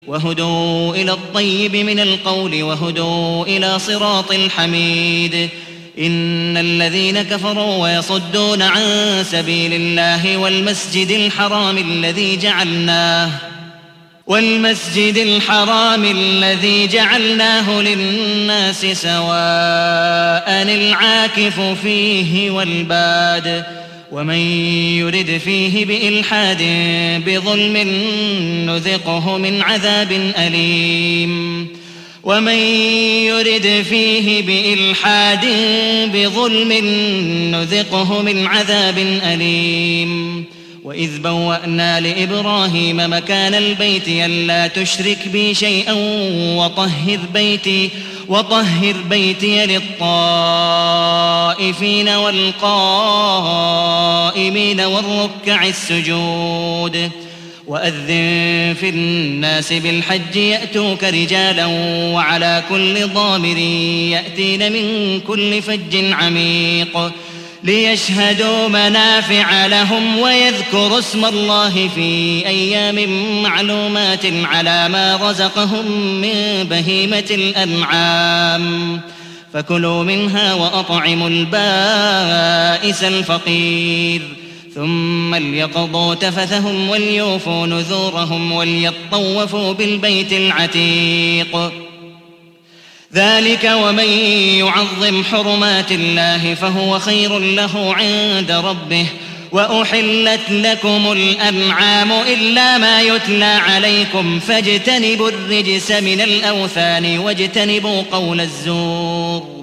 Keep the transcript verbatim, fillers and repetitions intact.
وهدوا إلى الطيب من القول وهدوا إلى صراط الحميد. إن الذين كفروا ويصدون عن سبيل الله والمسجد الحرام الذي جعلناه والمسجد الحرام الذي جعلناه للناس سواء العاكف فيه والباد ومن يرد فيه بإلحاد بظلم نذقه من عذاب أليم ومن يرد فيه بإلحاد بظلم نذقه من عذاب أليم. وإذ بوأنا لإبراهيم مكان البيت ألا تشرك بي شيئا وطهر بيتي وطهر بيتي للطائفين والقائمين والركع السجود. وأذن في الناس بالحج يأتوك رجالا وعلى كل ضامر يأتين من كل فج عميق ليشهدوا منافع لهم ويذكروا اسم الله في أيام معلومات على ما رزقهم من بهيمة الأنعام فكلوا منها وأطعموا البائس الفقير ثم ليقضوا تفثهم وليوفوا نذورهم وليطوفوا بالبيت العتيق. ذلك ومن يعظم حرمات الله فهو خير له عند ربه. وأحلت لكم الأنعام إلا ما يتلى عليكم فاجتنبوا الرجس من الأوثان واجتنبوا قول الزور